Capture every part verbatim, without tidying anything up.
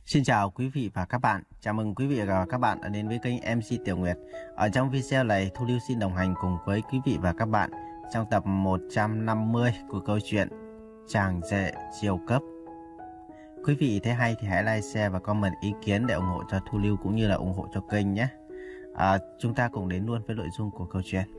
Xin chào quý vị và các bạn. Chào mừng quý vị và các bạn đã đến với kênh em xê Tiểu Nguyệt. Ở trong video này, Thu Lưu xin đồng hành cùng với quý vị và các bạn trong tập một trăm năm mươi của câu chuyện Chàng rể siêu cấp. Quý vị thấy hay thì hãy like, share và comment ý kiến để ủng hộ cho Thu Lưu cũng như là ủng hộ cho kênh nhé. À, chúng ta cùng đến luôn với nội dung của câu chuyện.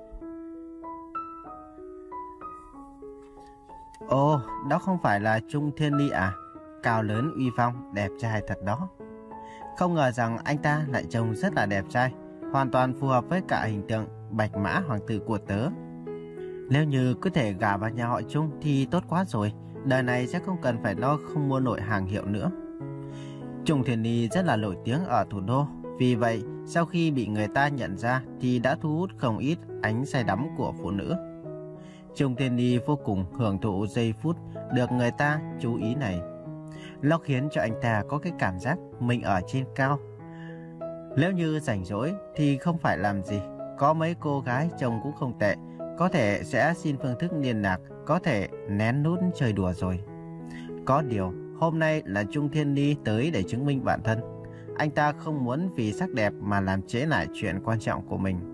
Ồ, đó không phải là Trung Thiên Ly à? Cao lớn uy phong, đẹp trai thật đó. Không ngờ rằng anh ta lại trông rất là đẹp trai, hoàn toàn phù hợp với cả hình tượng bạch mã hoàng tử của tớ. Nếu như có thể gả vào nhà họ Trung thì tốt quá rồi, đời này sẽ không cần phải lo không mua nổi hàng hiệu nữa. Trung Thiên Ly rất là nổi tiếng ở thủ đô, vì vậy sau khi bị người ta nhận ra thì đã thu hút không ít ánh say đắm của phụ nữ. Trung Thiên Ly vô cùng hưởng thụ giây phút được người ta chú ý này. Nó khiến cho anh ta có cái cảm giác mình ở trên cao. Nếu như rảnh rỗi thì không phải làm gì, có mấy cô gái trông cũng không tệ, có thể sẽ xin phương thức liên lạc, có thể nén nút chơi đùa rồi. Có điều hôm nay là Trung Thiên Ly tới để chứng minh bản thân. Anh ta không muốn vì sắc đẹp mà làm trễ nải chuyện quan trọng của mình.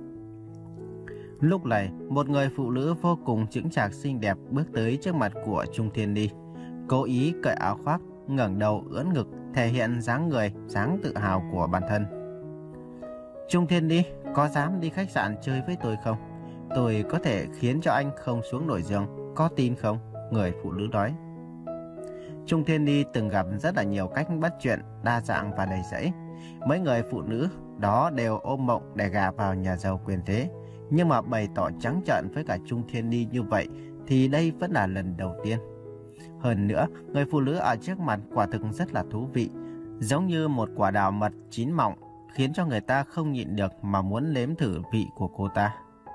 Lúc này, một người phụ nữ vô cùng chững chạc xinh đẹp bước tới trước mặt của Trung Thiên Ly, cố ý cởi áo khoác, ngẩng đầu ưỡn ngực, thể hiện dáng người, dáng tự hào của bản thân. Trung Thiên Ly, có dám đi khách sạn chơi với tôi không? Tôi có thể khiến cho anh không xuống nổi giường, có tin không? Người phụ nữ nói. Trung Thiên Ly từng gặp rất là nhiều cách bắt chuyện, đa dạng và đầy rẫy. Mấy người phụ nữ đó đều ôm mộng để gả vào nhà giàu quyền thế. Nhưng mà bày tỏ trắng trợn với cả Trung Thiên Ly như vậy thì đây vẫn là lần đầu tiên. Hơn nữa, người phụ nữ ở trước mặt quả thực rất là thú vị, giống như một quả đào mật chín mọng, khiến cho người ta không nhịn được mà muốn nếm thử vị của cô ta.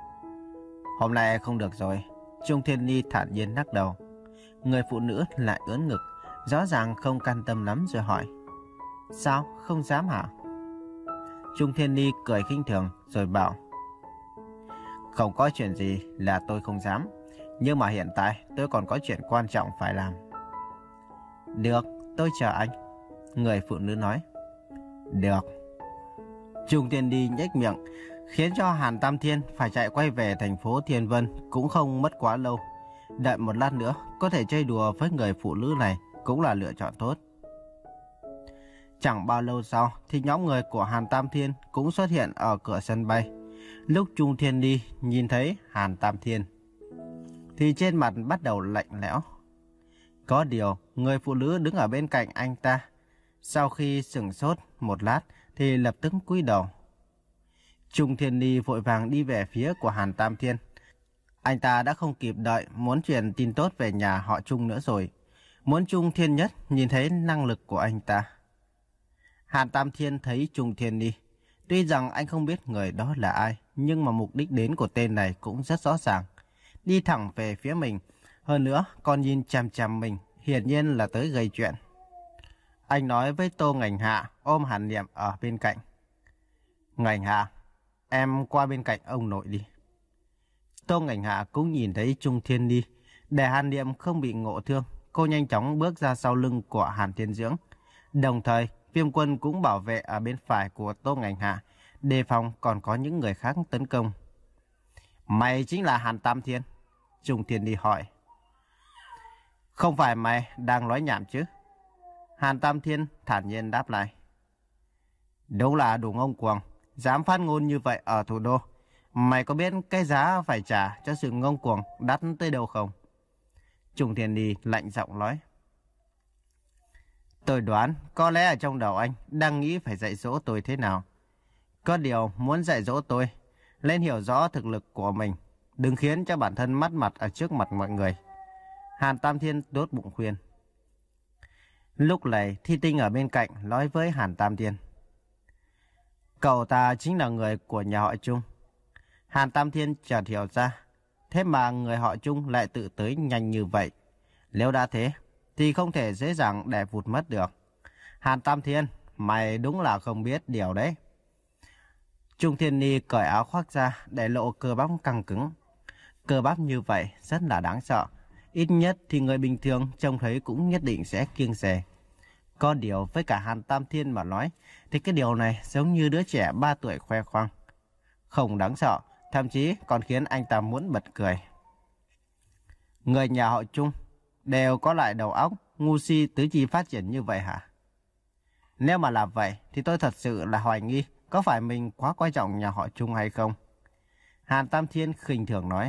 Hôm nay không được rồi, Trung Thiên Ly thản nhiên lắc đầu. Người phụ nữ lại ưỡn ngực, rõ ràng không can tâm lắm rồi hỏi. Sao, không dám hả? Trung Thiên Ly cười khinh thường rồi bảo. Không có chuyện gì là tôi không dám, nhưng mà hiện tại tôi còn có chuyện quan trọng phải làm. Được, tôi chờ anh. Người phụ nữ nói. Được. Trung Thiên Ly nhếch miệng, khiến cho Hàn Tam Thiên phải chạy quay về thành phố Thiên Vân cũng không mất quá lâu. Đợi một lát nữa có thể chơi đùa với người phụ nữ này cũng là lựa chọn tốt. Chẳng bao lâu sau thì nhóm người của Hàn Tam Thiên cũng xuất hiện ở cửa sân bay. Lúc Trung Thiên Ly nhìn thấy Hàn Tam Thiên thì trên mặt bắt đầu lạnh lẽo. Có điều, người phụ nữ đứng ở bên cạnh anh ta, sau khi sửng sốt một lát thì lập tức cúi đầu. Trung Thiên Ly vội vàng đi về phía của Hàn Tam Thiên. Anh ta đã không kịp đợi muốn truyền tin tốt về nhà họ Trung nữa rồi. Muốn Trung Thiên Nhất nhìn thấy năng lực của anh ta. Hàn Tam Thiên thấy Trung Thiên Ly. Tuy rằng anh không biết người đó là ai, nhưng mà mục đích đến của tên này cũng rất rõ ràng. Đi thẳng về phía mình, hơn nữa còn nhìn chằm chằm mình, hiển nhiên là tới gây chuyện. Anh nói với Tô Ngành Hạ ôm Hàn Niệm ở bên cạnh. Ngành Hạ, em qua bên cạnh ông nội đi. Tô Ngành Hạ cũng nhìn thấy Trung Thiên Ly. Để Hàn Niệm không bị ngộ thương, cô nhanh chóng bước ra sau lưng của Hàn Thiên Dưỡng. Đồng thời, Viêm Quân cũng bảo vệ ở bên phải của Tô Ngành Hạ, đề phòng còn có những người khác tấn công. Mày chính là Hàn Tam Thiên? Trung Thiên Ly hỏi. Không phải mày đang nói nhảm chứ? Hàn Tam Thiên thản nhiên đáp lại. Đúng là đủ ngông cuồng, dám phát ngôn như vậy ở thủ đô. Mày có biết cái giá phải trả cho sự ngông cuồng đắt tới đâu không? Trung Thiên Ly lạnh giọng nói. Tôi đoán có lẽ ở trong đầu anh đang nghĩ phải dạy dỗ tôi thế nào. Có điều muốn dạy dỗ tôi, nên hiểu rõ thực lực của mình, đừng khiến cho bản thân mất mặt ở trước mặt mọi người. Hàn Tam Thiên đốt bụng khuyên. Lúc này Thi Tinh ở bên cạnh nói với Hàn Tam Thiên. Cậu ta chính là người của nhà họ Trung. Hàn Tam Thiên chợt hiểu ra, thế mà người họ Trung lại tự tới nhanh như vậy. Nếu đã thế thì không thể dễ dàng để vụt mất được. Hàn Tam Thiên, mày đúng là không biết điều đấy. Trung Thiên Ly cởi áo khoác ra để lộ cơ bắp căng cứng. Cơ bắp như vậy rất là đáng sợ. Ít nhất thì người bình thường trông thấy cũng nhất định sẽ kiêng dè. Có điều với cả Hàn Tam Thiên mà nói thì cái điều này giống như đứa trẻ ba tuổi khoe khoang. Không đáng sợ, thậm chí còn khiến anh ta muốn bật cười. Người nhà họ Trung đều có lại đầu óc, ngu si tứ chi phát triển như vậy hả? Nếu mà là vậy thì tôi thật sự là hoài nghi có phải mình quá quan trọng nhà họ Trung hay không? Hàn Tam Thiên khinh thường nói.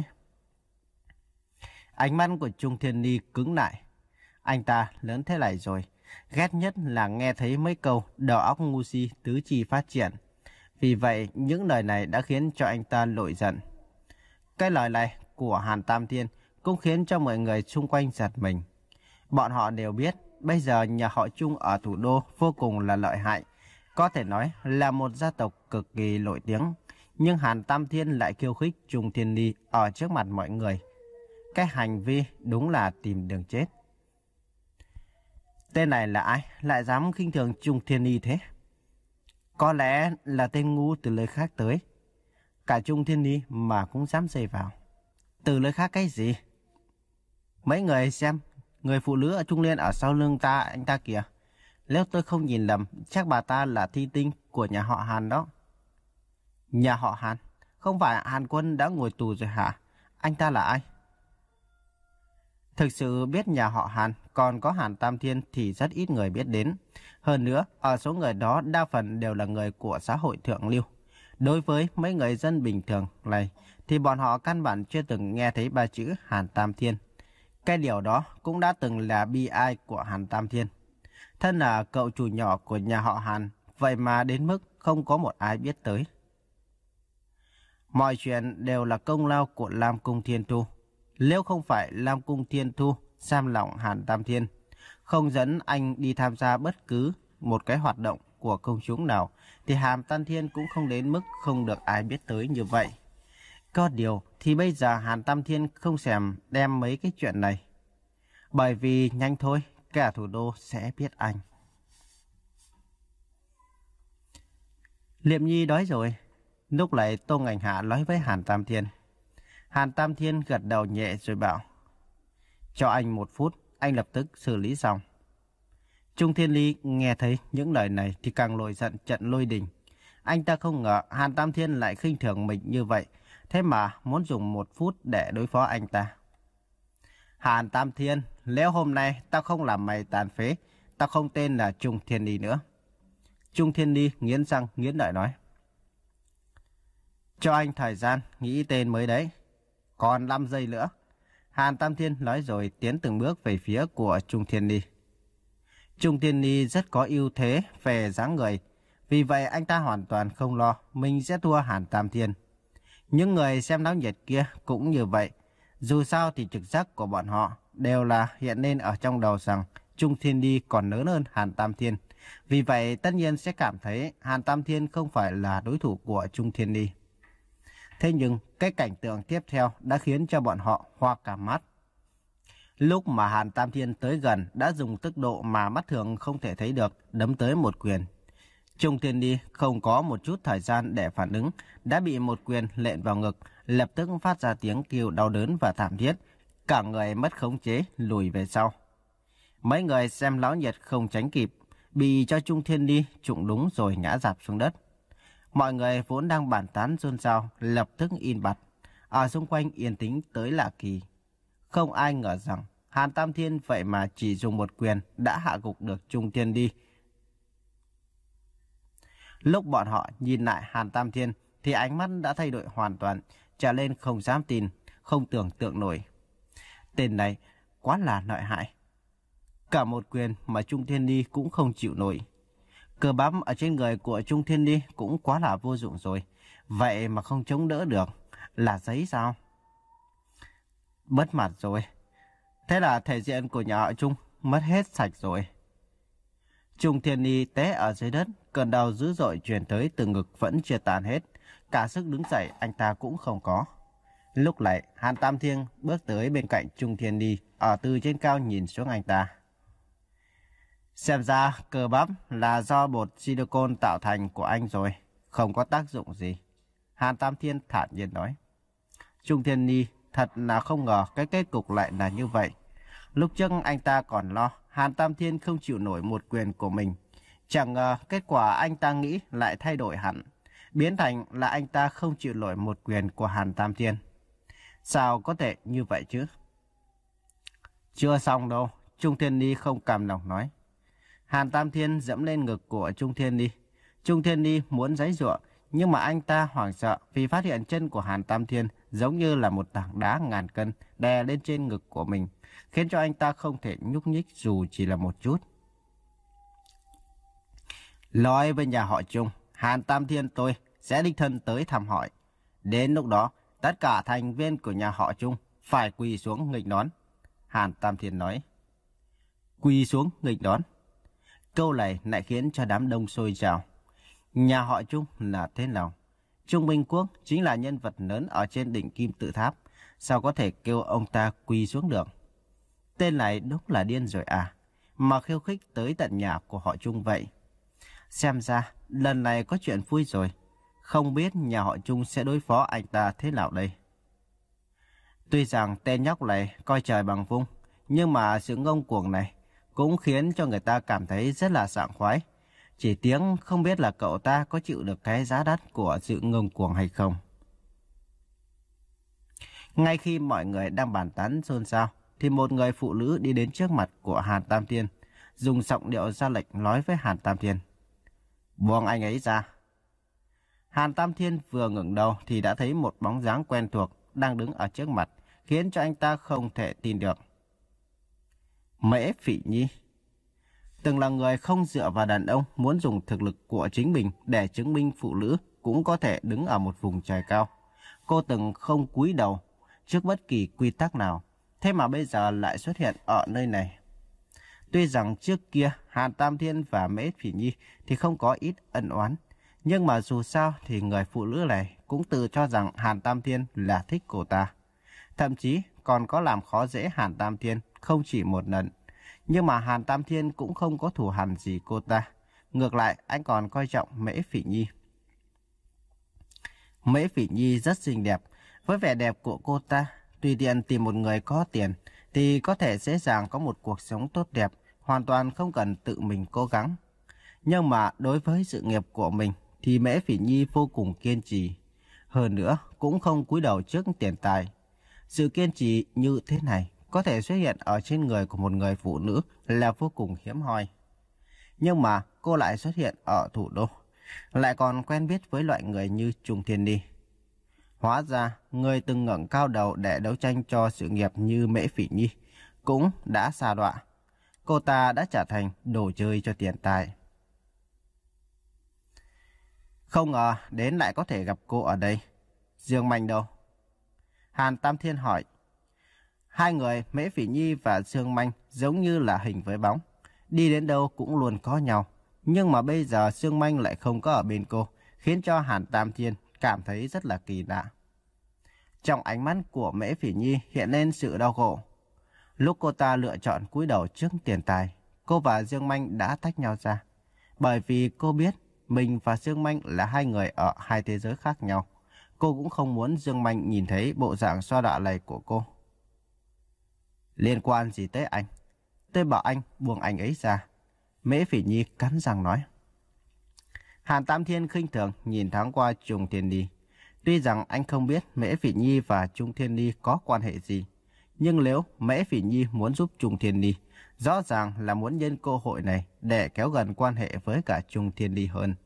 Ánh mắt của Trung Thiên Ni cứng lại. Anh ta lớn thế này rồi, ghét nhất là nghe thấy mấy câu đầu óc ngu si tứ chi phát triển. Vì vậy những lời này đã khiến cho anh ta nổi giận. Cái lời này của Hàn Tam Thiên cũng khiến cho mọi người xung quanh giật mình. Bọn họ đều biết bây giờ nhà họ Trung ở thủ đô vô cùng là lợi hại, có thể nói là một gia tộc cực kỳ nổi tiếng. Nhưng Hàn Tam Thiên lại khiêu khích Trung Thiên Ni ở trước mặt mọi người. Cái hành vi đúng là tìm đường chết. Tên này là ai lại dám khinh thường Trung Thiên Ni thế? Có lẽ là tên ngu từ nơi khác tới. Cả Trung Thiên Ni mà cũng dám dây vào. Từ nơi khác cái gì? Mấy người xem, người phụ nữ ở Trung Liên ở sau lưng ta anh ta kìa. Nếu tôi không nhìn lầm, chắc bà ta là thi tinh của nhà họ Hàn đó. Nhà họ Hàn? Không phải Hàn Quân đã ngồi tù rồi hả? Anh ta là ai? Thực sự biết nhà họ Hàn còn có Hàn Tam Thiên thì rất ít người biết đến. Hơn nữa, ở số người đó đa phần đều là người của xã hội thượng lưu. Đối với mấy người dân bình thường này thì bọn họ căn bản chưa từng nghe thấy ba chữ Hàn Tam Thiên. Cái điều đó cũng đã từng là bi ai của Hàn Tam Thiên. Thân là cậu chủ nhỏ của nhà họ Hàn, vậy mà đến mức không có một ai biết tới. Mọi chuyện đều là công lao của Lam Cung Thiên Thu. Nếu không phải Lam Cung Thiên Thu giam lỏng Hàn Tam Thiên, không dẫn anh đi tham gia bất cứ một cái hoạt động của công chúng nào, thì Hàn Tam Thiên cũng không đến mức không được ai biết tới như vậy. Có điều thì bây giờ Hàn Tam Thiên không thèm đem mấy cái chuyện này. Bởi vì nhanh thôi, cả thủ đô sẽ biết anh. Liệm Nhi đói rồi. Lúc này Tô Ngành Hạ nói với Hàn Tam Thiên. Hàn Tam Thiên gật đầu nhẹ rồi bảo. Cho anh một phút, anh lập tức xử lý xong. Trung Thiên Ly nghe thấy những lời này thì càng nổi giận trận lôi đình. Anh ta không ngờ Hàn Tam Thiên lại khinh thường mình như vậy, thế mà muốn dùng một phút để đối phó anh ta. Hàn Tam Thiên, nếu hôm nay tao không làm mày tàn phế, tao không tên là Trung Thiên Ly nữa. Trung Thiên Ly nghiến răng nghiến lợi nói. Cho anh thời gian nghĩ tên mới đấy. Còn năm giây nữa. Hàn Tam Thiên nói rồi tiến từng bước về phía của Trung Thiên Ly. Trung Thiên Ly rất có ưu thế về dáng người. Vì vậy anh ta hoàn toàn không lo mình sẽ thua Hàn Tam Thiên. Những người xem náo nhiệt kia cũng như vậy. Dù sao thì trực giác của bọn họ đều là hiện lên ở trong đầu rằng Trung Thiên Ly còn lớn hơn Hàn Tam Thiên. Vì vậy tất nhiên sẽ cảm thấy Hàn Tam Thiên không phải là đối thủ của Trung Thiên Ly. Thế nhưng cái cảnh tượng tiếp theo đã khiến cho bọn họ hoa cả mắt. Lúc mà Hàn Tam Thiên tới gần đã dùng tốc độ mà mắt thường không thể thấy được đấm tới một quyền. Trung Thiên Ly không có một chút thời gian để phản ứng, đã bị một quyền lện vào ngực, lập tức phát ra tiếng kêu đau đớn và thảm thiết, cả người mất khống chế lùi về sau. Mấy người xem náo nhiệt không tránh kịp, bị cho Trung Thiên Ly trụng đúng rồi ngã rạp xuống đất. Mọi người vốn đang bàn tán xôn xao lập tức im bặt, ở xung quanh yên tĩnh tới lạ kỳ. Không ai ngờ rằng Hàn Tam Thiên vậy mà chỉ dùng một quyền đã hạ gục được Trung Thiên Ly. Lúc bọn họ nhìn lại Hàn Tam Thiên thì ánh mắt đã thay đổi hoàn toàn, trở lên không dám tin, không tưởng tượng nổi. Tên này quá là lợi hại. Cả một quyền mà Trung Thiên Ly cũng không chịu nổi. Cơ bắp ở trên người của Trung Thiên Ly cũng quá là vô dụng rồi. Vậy mà không chống đỡ được. Là giấy sao? Mất mặt rồi. Thế là thể diện của nhà họ Trung mất hết sạch rồi. Trung Thiên Ly té ở dưới đất, cơn đau dữ dội truyền tới từ ngực vẫn chưa tàn hết. Cả sức đứng dậy anh ta cũng không có. Lúc này Hàn Tam Thiên bước tới bên cạnh Trung Thiên Ly, ở từ trên cao nhìn xuống anh ta. Xem ra cơ bắp là do bột silicon tạo thành của anh rồi, không có tác dụng gì. Hàn Tam Thiên thản nhiên nói. Trung Thiên Ly thật là không ngờ cái kết cục lại là như vậy. Lúc trước anh ta còn lo Hàn Tam Thiên không chịu nổi một quyền của mình. Chẳng ngờ kết quả anh ta nghĩ lại thay đổi hẳn, biến thành là anh ta không chịu nổi một quyền của Hàn Tam Thiên. Sao có thể như vậy chứ? Chưa xong đâu, Trung Thiên Ni không cam lòng nói. Hàn Tam Thiên dẫm lên ngực của Trung Thiên Ni. Trung Thiên Ni muốn giãy giụa, nhưng mà anh ta hoảng sợ vì phát hiện chân của Hàn Tam Thiên giống như là một tảng đá ngàn cân đè lên trên ngực của mình, khiến cho anh ta không thể nhúc nhích dù chỉ là một chút. Nói với nhà họ Trung, Hàn Tam Thiên tôi sẽ đích thân tới thăm hỏi. Đến lúc đó, tất cả thành viên của nhà họ Trung phải quỳ xuống nghênh đón. Hàn Tam Thiên nói. Quỳ xuống nghênh đón. Câu này lại khiến cho đám đông sôi trào. Nhà họ Trung là thế nào? Trung Minh Quốc chính là nhân vật lớn ở trên đỉnh Kim Tự Tháp. Sao có thể kêu ông ta quỳ xuống được? Tên này đúng là điên rồi à? Mà khiêu khích tới tận nhà của họ Trung vậy. Xem ra lần này có chuyện vui rồi. Không biết nhà họ Trung sẽ đối phó anh ta thế nào đây? Tuy rằng tên nhóc này coi trời bằng vung, nhưng mà sự ngông cuồng này cũng khiến cho người ta cảm thấy rất là sảng khoái. Chỉ tiếng không biết là cậu ta có chịu được cái giá đắt của sự ngông cuồng hay không. Ngay khi mọi người đang bàn tán xôn xao, thì một người phụ nữ đi đến trước mặt của Hàn Tam Thiên, dùng giọng điệu ra lệnh nói với Hàn Tam Thiên. Buông anh ấy ra. Hàn Tam Thiên vừa ngẩng đầu thì đã thấy một bóng dáng quen thuộc đang đứng ở trước mặt, khiến cho anh ta không thể tin được. Mễ Phỉ Nhi. Từng là người không dựa vào đàn ông, muốn dùng thực lực của chính mình để chứng minh phụ nữ cũng có thể đứng ở một vùng trời cao. Cô từng không cúi đầu trước bất kỳ quy tắc nào, thế mà bây giờ lại xuất hiện ở nơi này. Tuy rằng trước kia Hàn Tam Thiên và Mễ Phỉ Nhi thì không có ít ân oán, nhưng mà dù sao thì người phụ nữ này cũng tự cho rằng Hàn Tam Thiên là thích cô ta. Thậm chí còn có làm khó dễ Hàn Tam Thiên không chỉ một lần. Nhưng mà Hàn Tam Thiên cũng không có thù hằn gì cô ta. Ngược lại anh còn coi trọng Mễ Phỉ Nhi. Mễ Phỉ Nhi rất xinh đẹp. Với vẻ đẹp của cô ta, tùy tiện tìm một người có tiền thì có thể dễ dàng có một cuộc sống tốt đẹp, hoàn toàn không cần tự mình cố gắng. Nhưng mà đối với sự nghiệp của mình thì Mễ Phỉ Nhi vô cùng kiên trì. Hơn nữa cũng không cúi đầu trước tiền tài. Sự kiên trì như thế này có thể xuất hiện ở trên người của một người phụ nữ là vô cùng hiếm hoi. Nhưng mà cô lại xuất hiện ở thủ đô, lại còn quen biết với loại người như Trung Thiên Ni. Hóa ra người từng ngẩng cao đầu để đấu tranh cho sự nghiệp như Mễ Phỉ Nhi cũng đã sa đọa. Cô ta đã trở thành đồ chơi cho tiền tài. Không ngờ đến lại có thể gặp cô ở đây. Dương Manh đâu? Hàn Tam Thiên hỏi. Hai người Mễ Phỉ Nhi và Dương Manh giống như là hình với bóng, đi đến đâu cũng luôn có nhau. Nhưng mà bây giờ Dương Manh lại không có ở bên cô, khiến cho Hàn Tam Thiên cảm thấy rất là kỳ lạ. Trong ánh mắt của Mễ Phỉ Nhi hiện lên sự đau khổ. Lúc cô ta lựa chọn cúi đầu trước tiền tài, cô và Dương Manh đã tách nhau ra. Bởi vì cô biết mình và Dương Manh là hai người ở hai thế giới khác nhau. Cô cũng không muốn Dương Manh nhìn thấy bộ dạng xoa đọa này của cô. Liên quan gì tới anh? Tôi bảo anh buông anh ấy ra. Mễ Phỉ Nhi cắn răng nói. Hàn Tam Thiên khinh thường nhìn thoáng qua Trung Thiên Ni. Tuy rằng anh không biết Mễ Phỉ Nhi và Trung Thiên Ni có quan hệ gì, nhưng nếu Mễ Phỉ Nhi muốn giúp Trung Thiên Ni, rõ ràng là muốn nhân cơ hội này để kéo gần quan hệ với cả Trung Thiên Ni hơn.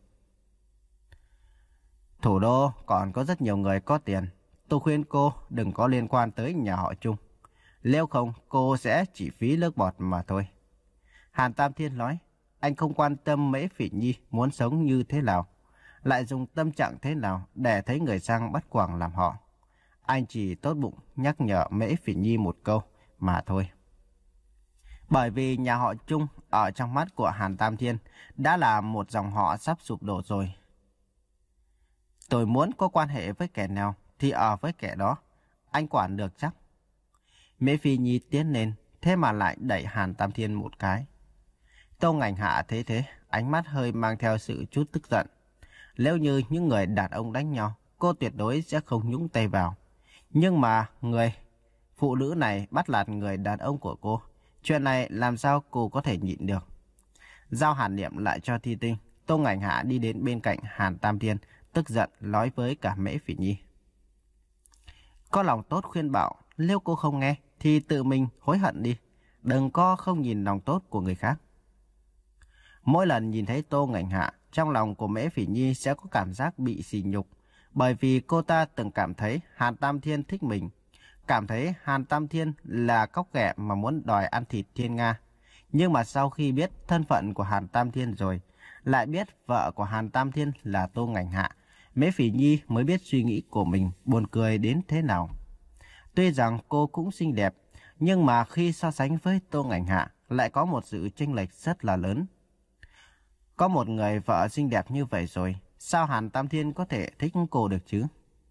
Thủ đô còn có rất nhiều người có tiền. Tôi khuyên cô đừng có liên quan tới nhà họ Trung. Nếu không cô sẽ chỉ phí nước bọt mà thôi. Hàn Tam Thiên nói. Anh không quan tâm Mễ Phỉ Nhi muốn sống như thế nào, lại dùng tâm trạng thế nào để thấy người sang bắt quàng làm họ. Anh chỉ tốt bụng nhắc nhở Mễ Phỉ Nhi một câu mà thôi. Bởi vì nhà họ Trung ở trong mắt của Hàn Tam Thiên đã là một dòng họ sắp sụp đổ rồi. Tôi muốn có quan hệ với kẻ nào thì ở với kẻ đó. Anh quản được chắc. Mễ Phỉ Nhi tiến lên, thế mà lại đẩy Hàn Tam Thiên một cái. Tô Ngành Hạ thấy thế, ánh mắt hơi mang theo sự chút tức giận. Nếu như những người đàn ông đánh nhau, cô tuyệt đối sẽ không nhúng tay vào. Nhưng mà người phụ nữ này bắt nạt người đàn ông của cô, Chuyện này làm sao cô có thể nhịn được. Giao Hàn Niệm lại cho Thi Tinh. Tô Ngạnh Hạ đi đến bên cạnh Hàn Tam Thiên, tức giận nói với cả Mễ Phỉ Nhi. Có lòng tốt khuyên bảo, nếu cô không nghe thì tự mình hối hận đi. Đừng có không nhìn lòng tốt của người khác. Mỗi lần nhìn thấy Tô Ngạnh Hạ, trong lòng của Mễ Phỉ Nhi sẽ có cảm giác bị sỉ nhục. Bởi vì cô ta từng cảm thấy Hàn Tam Thiên thích mình. Cảm thấy Hàn Tam Thiên là cóc ghẻ mà muốn đòi ăn thịt Thiên Nga. Nhưng mà sau khi biết thân phận của Hàn Tam Thiên rồi, lại biết vợ của Hàn Tam Thiên là Tô Ngạnh Hạ, Mễ Phỉ Nhi mới biết suy nghĩ của mình buồn cười đến thế nào. Tuy rằng cô cũng xinh đẹp, nhưng mà khi so sánh với Tô Ngạnh Hạ lại có một sự chênh lệch rất là lớn. Có một người vợ xinh đẹp như vậy rồi, sao Hàn Tam Thiên có thể thích cô được chứ?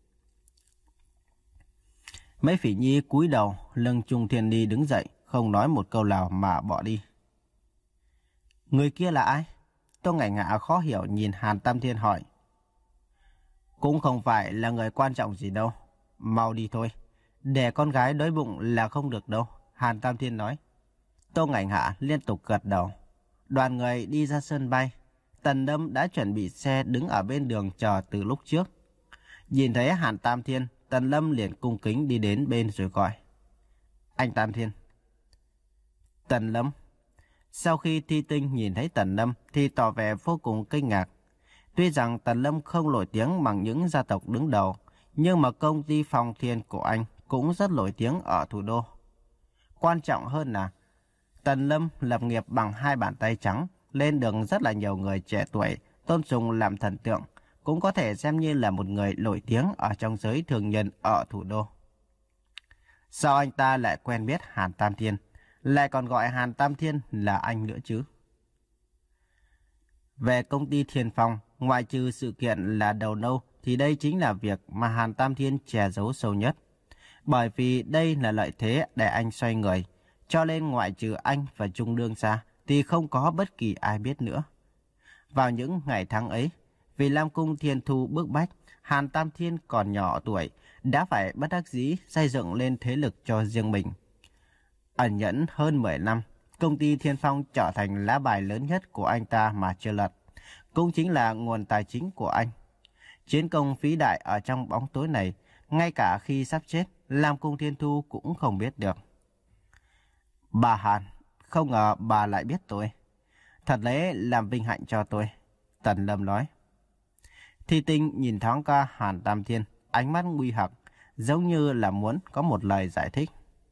Mễ Phỉ Nhi cúi đầu, lưng Trung Thiên Ni đứng dậy, không nói một câu nào mà bỏ đi. Người kia là ai? Tô Ngạnh Hạ khó hiểu nhìn Hàn Tam Thiên hỏi. Cũng không phải là người quan trọng gì đâu. Mau đi thôi. Để con gái đói bụng là không được đâu, Hàn Tam Thiên nói. Tô Ngạnh Hạ liên tục gật đầu. Đoàn người đi ra sân bay. Tần Đâm đã chuẩn bị xe đứng ở bên đường chờ từ lúc trước. Nhìn thấy Hàn Tam Thiên, Tần Lâm liền cung kính đi đến bên rồi gọi. Anh Tam Thiên. Tần Lâm. Sau khi Thi Tinh nhìn thấy Tần Lâm thì tỏ vẻ vô cùng kinh ngạc. Tuy rằng Tần Lâm không nổi tiếng bằng những gia tộc đứng đầu, nhưng mà công ty Phong Thiên của anh cũng rất nổi tiếng ở thủ đô. Quan trọng hơn là Tần Lâm lập nghiệp bằng hai bàn tay trắng, lên được rất là nhiều người trẻ tuổi tôn sùng làm thần tượng, cũng có thể xem như là một người nổi tiếng ở trong giới thương nhân ở thủ đô. Sao anh ta lại quen biết Hàn Tam Thiên, lại còn gọi Hàn Tam Thiên là anh nữa chứ? Về công ty Thiên Phong, ngoại trừ sự kiện là đầu nâu thì đây chính là việc mà Hàn Tam Thiên che giấu sâu nhất. Bởi vì đây là lợi thế để anh xoay người, cho nên ngoại trừ anh và Trung Đương ra thì không có bất kỳ ai biết nữa. Vào những ngày tháng ấy, vì Lam Cung Thiên Thu bức bách, Hàn Tam Thiên còn nhỏ tuổi, đã phải bất đắc dĩ xây dựng lên thế lực cho riêng mình. Ẩn nhẫn hơn mười năm, công ty Thiên Phong trở thành lá bài lớn nhất của anh ta mà chưa lật, cũng chính là nguồn tài chính của anh. Chiến công phí đại ở trong bóng tối này, ngay cả khi sắp chết, Lam Cung Thiên Thu cũng không biết được. Bà Hàn, không ngờ bà lại biết tôi. Thật lấy làm vinh hạnh cho tôi, Tần Lâm nói. Thi Tinh nhìn thoáng qua Hàn Tam Thiên, ánh mắt nguy hoặc, giống như là muốn có một lời giải thích.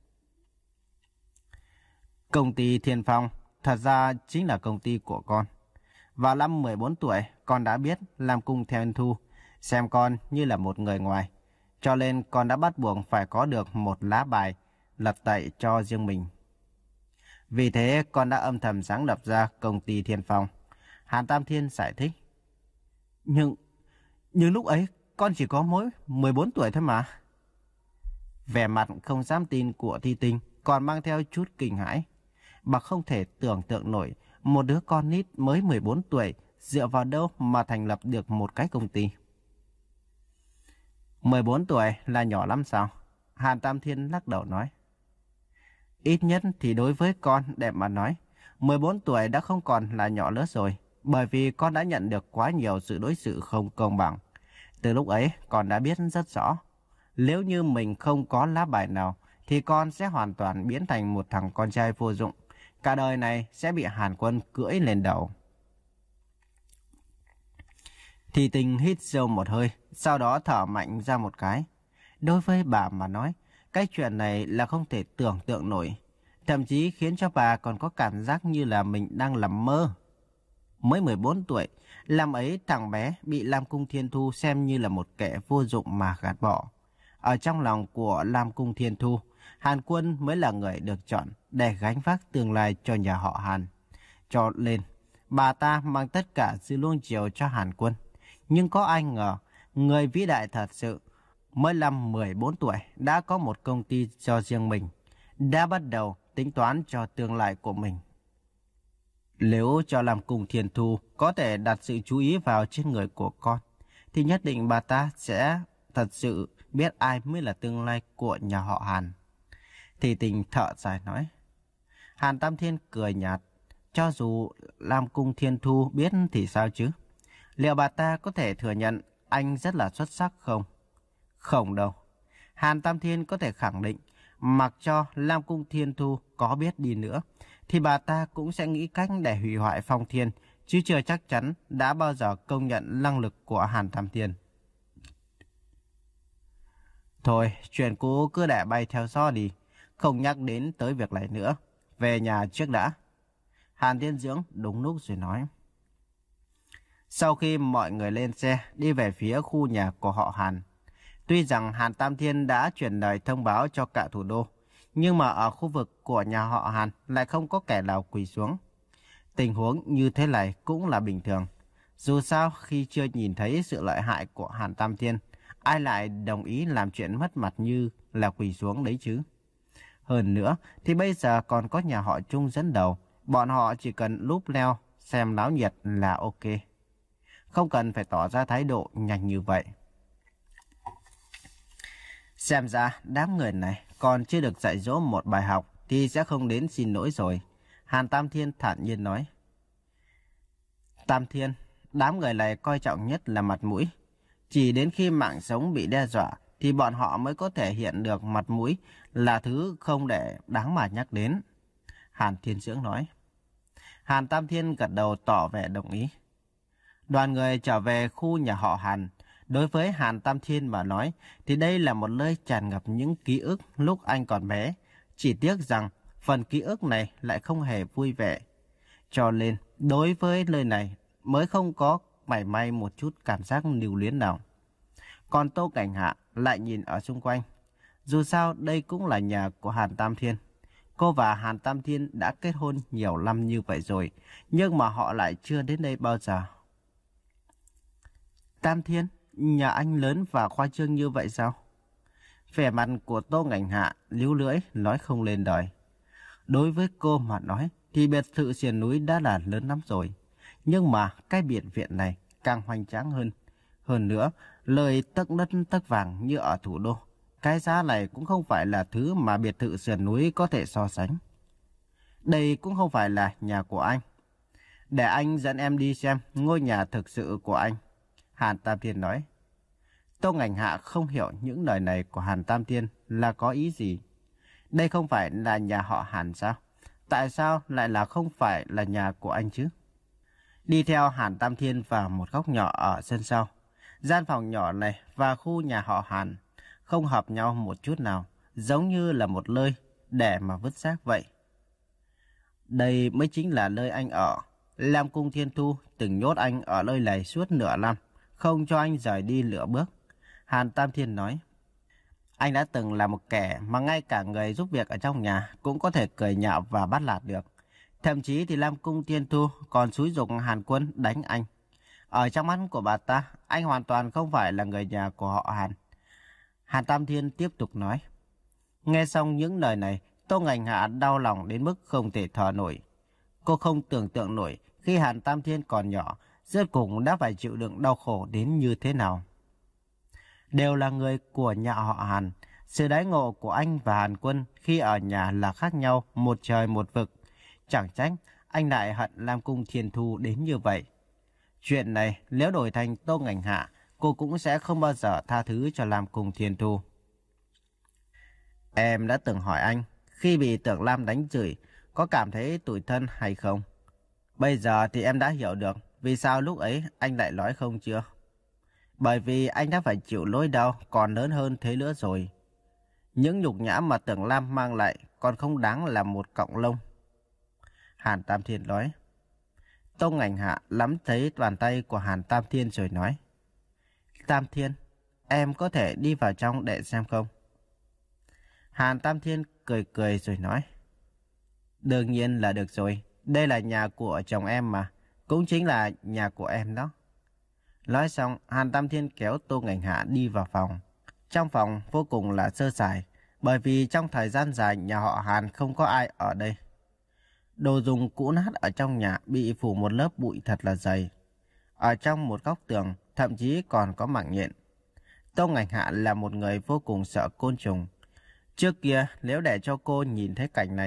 Công ty Thiên Phong thật ra chính là công ty của con. Vào năm mười bốn tuổi, con đã biết Lam Cung Thiên Thu xem con như là một người ngoài. Cho nên con đã bắt buộc phải có được một lá bài lật tẩy cho riêng mình. Vì thế con đã âm thầm sáng lập ra công ty Thiên Phong. Hàn Tam Thiên giải thích. Nhưng, nhưng lúc ấy con chỉ có mỗi mười bốn tuổi thôi mà. Vẻ mặt không dám tin của Thi Tinh còn mang theo chút kinh hãi. Bà không thể tưởng tượng nổi một đứa con nít mới mười bốn tuổi dựa vào đâu mà thành lập được một cái công ty. mười bốn tuổi là nhỏ lắm sao? Hàn Tam Thiên lắc đầu nói. Ít nhất thì đối với con đẹp mà nói, mười bốn tuổi đã không còn là nhỏ nữa rồi, bởi vì con đã nhận được quá nhiều sự đối xử không công bằng. Từ lúc ấy con đã biết rất rõ, nếu như mình không có lá bài nào thì con sẽ hoàn toàn biến thành một thằng con trai vô dụng. Cả đời này sẽ bị Hàn Quân cưỡi lên đầu. Thi Tinh hít sâu một hơi, sau đó thở mạnh ra một cái. Đối với bà mà nói, cái chuyện này là không thể tưởng tượng nổi. Thậm chí khiến cho bà còn có cảm giác như là mình đang nằm mơ. Mới mười bốn tuổi, làm ấy thằng bé bị Lam Cung Thiên Thu xem như là một kẻ vô dụng mà gạt bỏ. Ở trong lòng của Lam Cung Thiên Thu, Hàn Quân mới là người được chọn để gánh vác tương lai cho nhà họ Hàn. Cho nên, bà ta mang tất cả sự luông chiều cho Hàn Quân. Nhưng có ai ngờ, người vĩ đại thật sự, mới năm mười bốn tuổi đã có một công ty cho riêng mình, đã bắt đầu tính toán cho tương lai của mình. Nếu cho Lam Cung Thiên Thu có thể đặt sự chú ý vào trên người của con, thì nhất định bà ta sẽ thật sự biết ai mới là tương lai của nhà họ Hàn. Thì Tình thở dài nói. Hàn Tam Thiên cười nhạt. Cho dù Lam Cung Thiên Thu biết thì sao chứ? Liệu bà ta có thể thừa nhận anh rất là xuất sắc không? Không đâu. Hàn Tam Thiên có thể khẳng định, mặc cho Lam Cung Thiên Thu có biết đi nữa, thì bà ta cũng sẽ nghĩ cách để hủy hoại Phong Thiên, chứ chưa chắc chắn đã bao giờ công nhận năng lực của Hàn Tam Thiên. Thôi, chuyện cũ cứ để bay theo gió đi, không nhắc đến tới việc này nữa. Về nhà trước đã. Hàn Thiên Dưỡng đúng lúc rồi nói. Sau khi mọi người lên xe đi về phía khu nhà của họ Hàn, tuy rằng Hàn Tam Thiên đã chuyển lời thông báo cho cả thủ đô, nhưng mà ở khu vực của nhà họ Hàn lại không có kẻ nào quỳ xuống. Tình huống như thế này cũng là bình thường. Dù sao khi chưa nhìn thấy sự lợi hại của Hàn Tam Thiên, ai lại đồng ý làm chuyện mất mặt như là quỳ xuống đấy chứ? Hơn nữa thì bây giờ còn có nhà họ Trung dẫn đầu, bọn họ chỉ cần lúp leo xem náo nhiệt là ok. Không cần phải tỏ ra thái độ nhanh như vậy. Xem ra đám người này còn chưa được dạy dỗ một bài học thì sẽ không đến xin lỗi rồi. Hàn Tam Thiên thản nhiên nói. Tam Thiên, đám người này coi trọng nhất là mặt mũi. Chỉ đến khi mạng sống bị đe dọa thì bọn họ mới có thể hiện được mặt mũi là thứ không để đáng mà nhắc đến. Hàn Thiên Dưỡng nói. Hàn Tam Thiên gật đầu tỏ vẻ đồng ý. Đoàn người trở về khu nhà họ Hàn. Đối với Hàn Tam Thiên mà nói thì đây là một nơi tràn ngập những ký ức lúc anh còn bé. Chỉ tiếc rằng phần ký ức này lại không hề vui vẻ. Cho nên đối với nơi này mới không có mảy may một chút cảm giác lưu luyến nào. Còn Tô Cảnh Hạ lại nhìn ở xung quanh. Dù sao đây cũng là nhà của Hàn Tam Thiên. Cô và Hàn Tam Thiên đã kết hôn nhiều năm như vậy rồi, nhưng mà họ lại chưa đến đây bao giờ. Tam Thiên, nhà anh lớn và khoa trương như vậy sao? Vẻ mặt của Tô Cảnh Hạ líu lưỡi nói không lên lời. Đối với cô mà nói thì biệt thự sườn núi đã là lớn lắm rồi. Nhưng mà cái biệt viện này càng hoành tráng hơn. Hơn nữa, lời tấc đất tấc vàng như ở thủ đô. Cái giá này cũng không phải là thứ mà biệt thự sườn núi có thể so sánh. Đây cũng không phải là nhà của anh. Để anh dẫn em đi xem ngôi nhà thực sự của anh. Hàn Tam Thiên nói. Tô Ngành Hạ không hiểu những lời này của Hàn Tam Thiên là có ý gì. Đây không phải là nhà họ Hàn sao? Tại sao lại là không phải là nhà của anh chứ? Đi theo Hàn Tam Thiên vào một góc nhỏ ở sân sau. Gian phòng nhỏ này và khu nhà họ Hàn không hợp nhau một chút nào, giống như là một nơi để mà vứt xác vậy. Đây mới chính là nơi anh ở. Lam Cung Thiên Thu từng nhốt anh ở nơi này suốt nửa năm, không cho anh rời đi nửa bước. Hàn Tam Thiên nói. Anh đã từng là một kẻ mà ngay cả người giúp việc ở trong nhà cũng có thể cười nhạo và bắt nạt được. Thậm chí thì Lam Cung Thiên Thu còn xúi giục Hàn Quân đánh anh. Ở trong mắt của bà ta, anh hoàn toàn không phải là người nhà của họ Hàn. Hàn Tam Thiên tiếp tục nói. Nghe xong những lời này, Tô Ngành Hạ đau lòng đến mức không thể thở nổi. Cô không tưởng tượng nổi khi Hàn Tam Thiên còn nhỏ, rốt cuộc đã phải chịu đựng đau khổ đến như thế nào. Đều là người của nhà họ Hàn. Sự đãi ngộ của anh và Hàn Quân khi ở nhà là khác nhau một trời một vực. Chẳng trách anh lại hận Lam Cung Thiên Thu đến như vậy. Chuyện này nếu đổi thành Tô Ngành Hạ, cô cũng sẽ không bao giờ tha thứ cho Lam Cung Thiên Thu. Em đã từng hỏi anh, khi bị Tưởng Lam đánh chửi, có cảm thấy tủi thân hay không? Bây giờ thì em đã hiểu được vì sao lúc ấy anh lại nói không chưa? Bởi vì anh đã phải chịu nỗi đau còn lớn hơn thế nữa rồi. Những nhục nhã mà Tưởng Lam mang lại còn không đáng là một cọng lông. Hàn Tam Thiên nói. Tô Ngành Hạ nắm thấy bàn tay của Hàn Tam Thiên rồi nói. Tam Thiên, em có thể đi vào trong để xem không? Hàn Tam Thiên cười cười rồi nói. Đương nhiên là được rồi. Đây là nhà của chồng em mà. Cũng chính là nhà của em đó. Nói xong, Hàn Tam Thiên kéo Tô Ngành Hạ đi vào phòng. Trong phòng vô cùng là sơ sài, bởi vì trong thời gian dài nhà họ Hàn không có ai ở đây. Đồ dùng cũ nát ở trong nhà bị phủ một lớp bụi thật là dày. Ở trong một góc tường, thậm chí còn có mảng nhện. Tô Ngành Hạ là một người vô cùng sợ côn trùng. Trước kia, nếu để cho cô nhìn thấy cảnh này,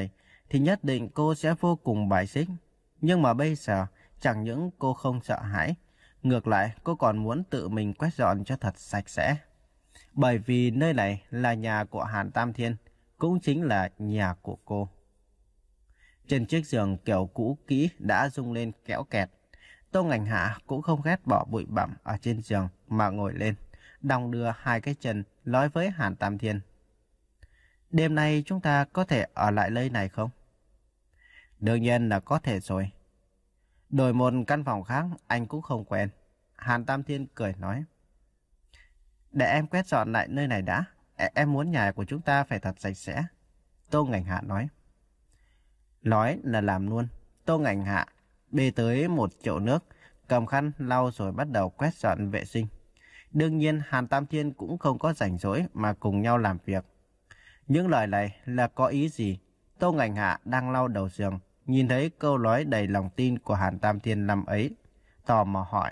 thì nhất định cô sẽ vô cùng bài xích. Nhưng mà bây giờ, chẳng những cô không sợ hãi, ngược lại cô còn muốn tự mình quét dọn cho thật sạch sẽ. Bởi vì nơi này là nhà của Hàn Tam Thiên, cũng chính là nhà của cô. Trên chiếc giường kiểu cũ kỹ đã rung lên kéo kẹt. Tô Ngành Hạ cũng không ghét bỏ bụi bặm ở trên giường mà ngồi lên, đong đưa hai cái chân nói với Hàn Tam Thiên. Đêm nay chúng ta có thể ở lại nơi này không? Đương nhiên là có thể rồi. Đổi một căn phòng khác anh cũng không quen. Hàn Tam Thiên cười nói. Để em quét dọn lại nơi này đã. Em muốn nhà của chúng ta phải thật sạch sẽ. Tô Ngành Hạ nói. Nói là làm luôn. Tô Ngành Hạ bê tới một chậu nước, cầm khăn lau rồi bắt đầu quét dọn vệ sinh. Đương nhiên Hàn Tam Thiên cũng không có rảnh rỗi mà cùng nhau làm việc. Những lời này là có ý gì? Tô Ngành Hạ đang lau đầu giường, nhìn thấy câu nói đầy lòng tin của Hàn Tam Thiên năm ấy, tò mò hỏi.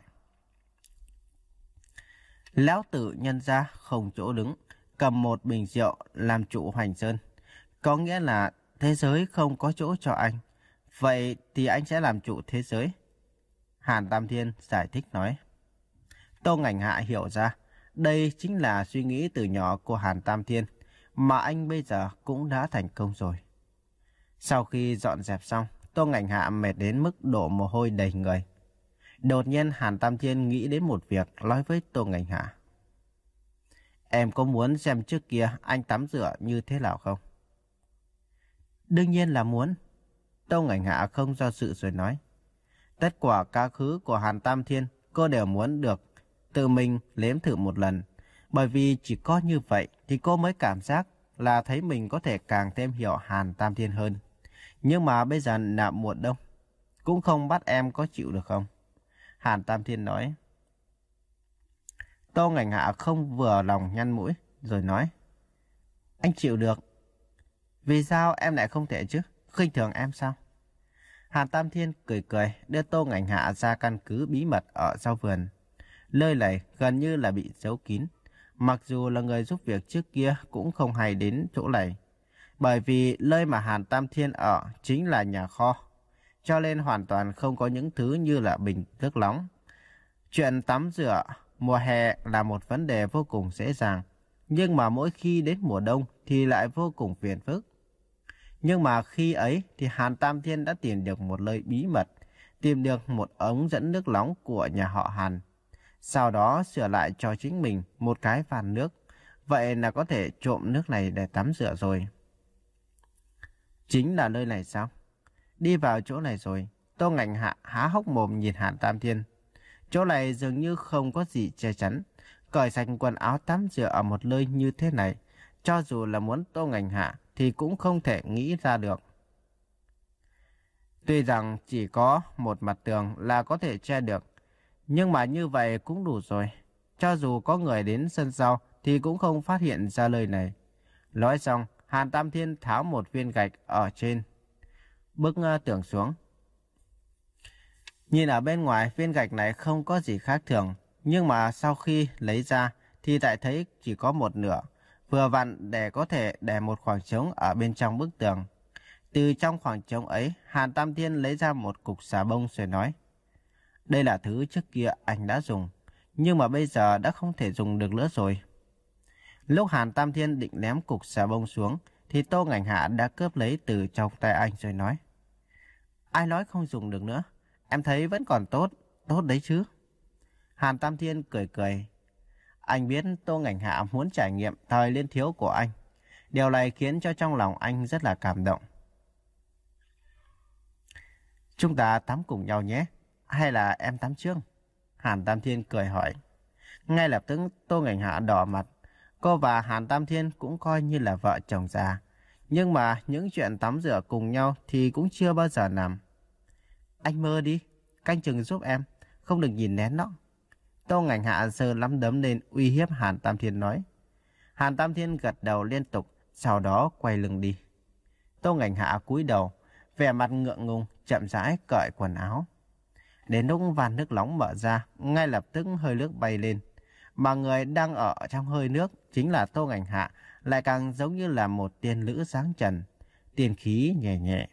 Lão tử nhân ra không chỗ đứng, cầm một bình rượu làm trụ hoành sơn. Có nghĩa là thế giới không có chỗ cho anh. Vậy thì anh sẽ làm trụ thế giới. Hàn Tam Thiên giải thích nói. Tô Ngành Hạ hiểu ra, đây chính là suy nghĩ từ nhỏ của Hàn Tam Thiên, mà anh bây giờ cũng đã thành công rồi. Sau khi dọn dẹp xong, Tô Ngành Hạ mệt đến mức đổ mồ hôi đầy người. Đột nhiên Hàn Tam Thiên nghĩ đến một việc nói với Tô Ngành Hạ. Em có muốn xem trước kia anh tắm rửa như thế nào không? Đương nhiên là muốn. Tô Ngành Hạ không do dự rồi nói. Tất cả quá khứ của Hàn Tam Thiên cô đều muốn được tự mình nếm thử một lần. Bởi vì chỉ có như vậy thì cô mới cảm giác là thấy mình có thể càng thêm hiểu Hàn Tam Thiên hơn. Nhưng mà bây giờ là muộn đâu. Cũng không bắt em có chịu được không? Hàn Tam Thiên nói. Tô Ngành Hạ không vừa lòng nhăn mũi rồi nói. Anh chịu được. Vì sao em lại không thể chứ? Khinh thường em sao? Hàn Tam Thiên cười cười đưa Tô Ngành Hạ ra căn cứ bí mật ở sau vườn. Nơi này gần như là bị giấu kín. Mặc dù là người giúp việc trước kia cũng không hay đến chỗ này. Bởi vì nơi mà Hàn Tam Thiên ở chính là nhà kho. Cho nên hoàn toàn không có những thứ như là bình nước nóng. Chuyện tắm rửa mùa hè là một vấn đề vô cùng dễ dàng. Nhưng mà mỗi khi đến mùa đông thì lại vô cùng phiền phức. Nhưng mà khi ấy thì Hàn Tam Thiên đã tìm được một nơi bí mật. Tìm được một ống dẫn nước nóng của nhà họ Hàn. Sau đó sửa lại cho chính mình một cái van nước. Vậy là có thể trộm nước này để tắm rửa rồi. Chính là nơi này sao? Đi vào chỗ này rồi. Tô Ngành Hạ há hốc mồm nhìn Hàn Tam Thiên. Chỗ này dường như không có gì che chắn. Cởi sạch quần áo tắm rửa ở một nơi như thế này. Cho dù là muốn Tô Ngành Hạ thì cũng không thể nghĩ ra được. Tuy rằng chỉ có một mặt tường là có thể che được. Nhưng mà như vậy cũng đủ rồi. Cho dù có người đến sân sau thì cũng không phát hiện ra nơi này. Nói xong, Hàn Tam Thiên tháo một viên gạch ở trên bức uh, tường xuống. Nhìn ở bên ngoài viên gạch này không có gì khác thường. Nhưng mà sau khi lấy ra thì lại thấy chỉ có một nửa. Vừa vặn để có thể để một khoảng trống ở bên trong bức tường. Từ trong khoảng trống ấy, Hàn Tam Thiên lấy ra một cục xà bông rồi nói. Đây là thứ trước kia anh đã dùng, nhưng mà bây giờ đã không thể dùng được nữa rồi. Lúc Hàn Tam Thiên định ném cục xà bông xuống, thì Tô Ngành Hạ đã cướp lấy từ trong tay anh rồi nói. Ai nói không dùng được nữa, em thấy vẫn còn tốt, tốt đấy chứ. Hàn Tam Thiên cười cười. Anh biết Tô Ngành Hạ muốn trải nghiệm thời niên thiếu của anh. Điều này khiến cho trong lòng anh rất là cảm động. Chúng ta tắm cùng nhau nhé. Hay là em tắm trước? Hàn Tam Thiên cười hỏi. Ngay lập tức Tô Ngành Hạ đỏ mặt. Cô và Hàn Tam Thiên cũng coi như là vợ chồng già. Nhưng mà những chuyện tắm rửa cùng nhau thì cũng chưa bao giờ làm. Anh mơ đi, canh chừng giúp em, không được nhìn nén nó. Tô Ngành Hạ giơ nắm đấm lên uy hiếp Hàn Tam Thiên nói. Hàn Tam Thiên gật đầu liên tục, sau đó quay lưng đi. Tô Ngành Hạ cúi đầu, vẻ mặt ngượng ngùng, chậm rãi cởi quần áo. Đến lúc van nước nóng mở ra, ngay lập tức hơi nước bay lên. Mà người đang ở trong hơi nước chính là Tô Ngành Hạ, lại càng giống như là một tiên nữ sáng trần. tiên khí nhẹ nhẹ.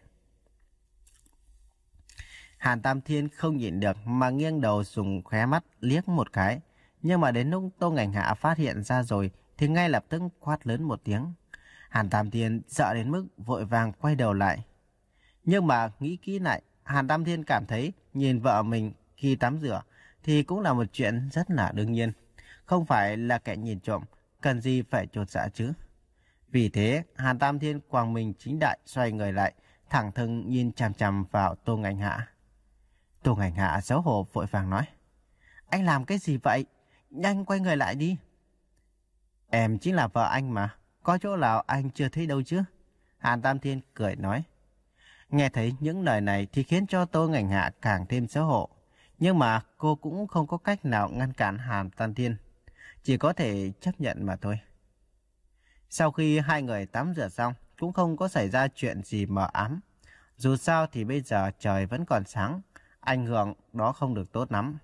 Hàn Tam Thiên không nhịn được mà nghiêng đầu dùng khóe mắt liếc một cái. Nhưng mà đến lúc Tô Ngành Hạ phát hiện ra rồi thì ngay lập tức quát lớn một tiếng. Hàn Tam Thiên sợ đến mức vội vàng quay đầu lại. Nhưng mà nghĩ kỹ lại, Hàn Tam Thiên cảm thấy nhìn vợ mình khi tắm rửa thì cũng là một chuyện rất là đương nhiên. Không phải là kẻ nhìn trộm, cần gì phải chột dạ chứ. Vì thế, Hàn Tam Thiên quàng mình chính đại xoay người lại, thẳng thừng nhìn chằm chằm vào Tô Ngành Hạ. Tô Ngành Hạ xấu hổ vội vàng nói: Anh làm cái gì vậy? Nhanh quay người lại đi. Em chính là vợ anh mà, có chỗ nào anh chưa thấy đâu chứ? Hàn Tam Thiên cười nói. Nghe thấy những lời này thì khiến cho Tô Ngành Hạ càng thêm xấu hổ. Nhưng mà cô cũng không có cách nào ngăn cản Hàn Tam Thiên, chỉ có thể chấp nhận mà thôi. Sau khi hai người tắm rửa xong, cũng không có xảy ra chuyện gì mờ ám. Dù sao thì bây giờ trời vẫn còn sáng, ảnh hưởng đó không được tốt lắm.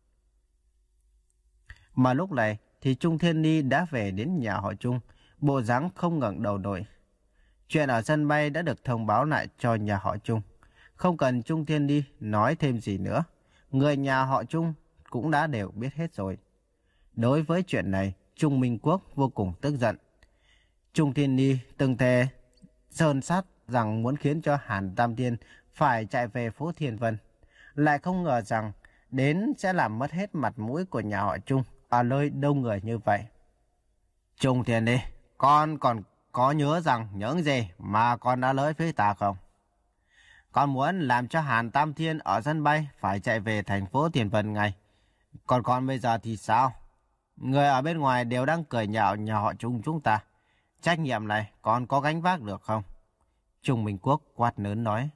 Mà lúc này thì Trung Thiên Ni đã về đến nhà họ Trung, bộ dáng không ngẩng đầu nổi. Chuyện ở sân bay đã được thông báo lại cho nhà họ Trung. Không cần Trung Thiên Ni nói thêm gì nữa, người nhà họ Trung cũng đã đều biết hết rồi. Đối với chuyện này, Trung Minh Quốc vô cùng tức giận. Trung Thiên Ni từng thề sơn sát rằng muốn khiến cho Hàn Tam Thiên phải chạy về phố Thiên Vân. Lại không ngờ rằng đến sẽ làm mất hết mặt mũi của nhà họ Trung ở nơi đông người như vậy. Trung Thiên Ni, con còn có nhớ rằng những gì mà con đã nói với ta không? Con muốn làm cho Hàn Tam Thiên ở sân bay phải chạy về thành phố Thiên Vân ngay. Còn con bây giờ thì sao? Người ở bên ngoài đều đang cười nhạo nhà họ Trung chúng ta. Trách nhiệm này con có gánh vác được không? Trung Minh Quốc quát lớn nói.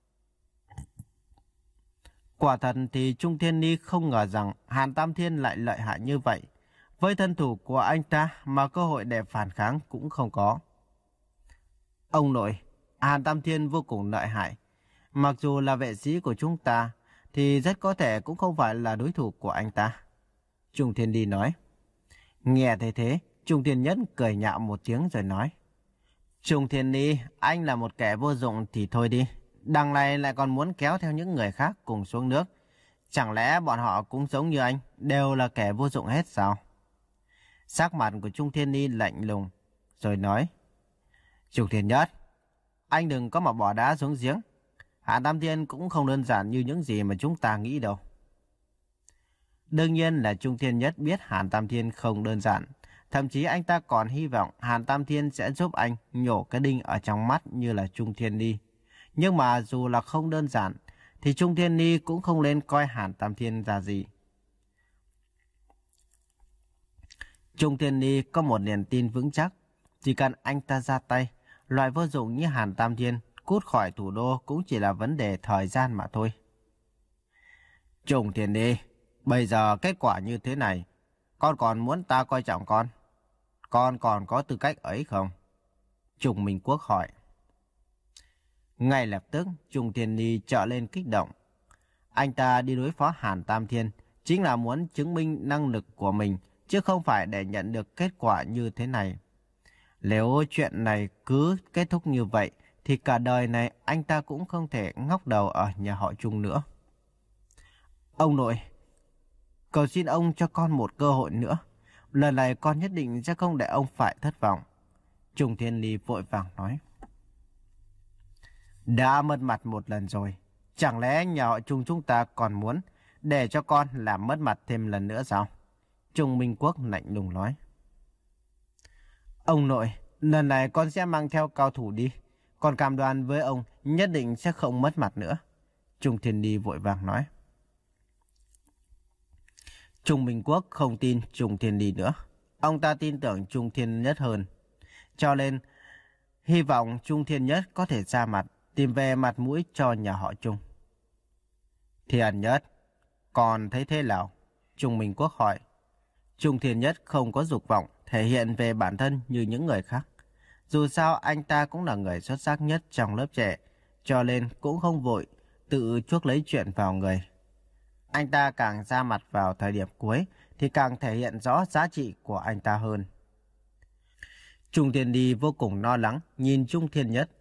Quả thật thì Trung Thiên Ni không ngờ rằng Hàn Tam Thiên lại lợi hại như vậy. Với thân thủ của anh ta mà cơ hội để phản kháng cũng không có. Ông nội, Hàn Tam Thiên vô cùng lợi hại. Mặc dù là vệ sĩ của chúng ta thì rất có thể cũng không phải là đối thủ của anh ta. Trung Thiên Ni nói. Nghe thấy thế, Trung Thiên Nhất cười nhạo một tiếng rồi nói. Trung Thiên Ni, anh là một kẻ vô dụng thì thôi đi. Đằng này lại còn muốn kéo theo những người khác cùng xuống nước. Chẳng lẽ bọn họ cũng giống như anh, đều là kẻ vô dụng hết sao? Sắc mặt của Trung Thiên Ni lạnh lùng, rồi nói. Trung Thiên Nhất, anh đừng có mà bỏ đá xuống giếng. Hàn Tam Thiên cũng không đơn giản như những gì mà chúng ta nghĩ đâu. Đương nhiên là Trung Thiên Nhất biết Hàn Tam Thiên không đơn giản. Thậm chí anh ta còn hy vọng Hàn Tam Thiên sẽ giúp anh nhổ cái đinh ở trong mắt như là Trung Thiên Ni. Nhưng mà dù là không đơn giản, thì Trung Thiên Ni cũng không nên coi Hàn Tam Thiên ra gì. Trung Thiên Ni có một niềm tin vững chắc. Chỉ cần anh ta ra tay, loại vô dụng như Hàn Tam Thiên cút khỏi thủ đô cũng chỉ là vấn đề thời gian mà thôi. Trung Thiên Ni, bây giờ kết quả như thế này, con còn muốn ta coi trọng con? Con còn có tư cách ấy không? Trung Minh Quốc hỏi. Ngay lập tức, Trung Thiên Ni trở lên kích động. Anh ta đi đối phó Hàn Tam Thiên chính là muốn chứng minh năng lực của mình, chứ không phải để nhận được kết quả như thế này. Nếu chuyện này cứ kết thúc như vậy, thì cả đời này anh ta cũng không thể ngóc đầu ở nhà họ Trung nữa. Ông nội, cầu xin ông cho con một cơ hội nữa. Lần này con nhất định sẽ không để ông phải thất vọng. Trung Thiên Ni vội vàng nói. Đã mất mặt một lần rồi, chẳng lẽ nhà họ Trung chúng ta còn muốn để cho con làm mất mặt thêm lần nữa sao? Trung Minh Quốc lạnh lùng nói. Ông nội, lần này con sẽ mang theo cao thủ đi. Con cam đoan với ông nhất định sẽ không mất mặt nữa. Trung Thiên Ni vội vàng nói. Trung Minh Quốc không tin Trung Thiên Ni nữa. Ông ta tin tưởng Trung Thiên Nhất hơn. Cho nên, hy vọng Trung Thiên Nhất có thể ra mặt, tìm về mặt mũi cho nhà họ Trung. Thiên Nhất, còn thấy thế nào? Trung Minh Quốc hỏi. Trung Thiên Nhất không có dục vọng thể hiện về bản thân như những người khác. Dù sao anh ta cũng là người xuất sắc nhất trong lớp trẻ, cho nên cũng không vội tự chuốc lấy chuyện vào người. Anh ta càng ra mặt vào thời điểm cuối thì càng thể hiện rõ giá trị của anh ta hơn. Trung Thiên Ni vô cùng lo lắng nhìn Trung Thiên Nhất.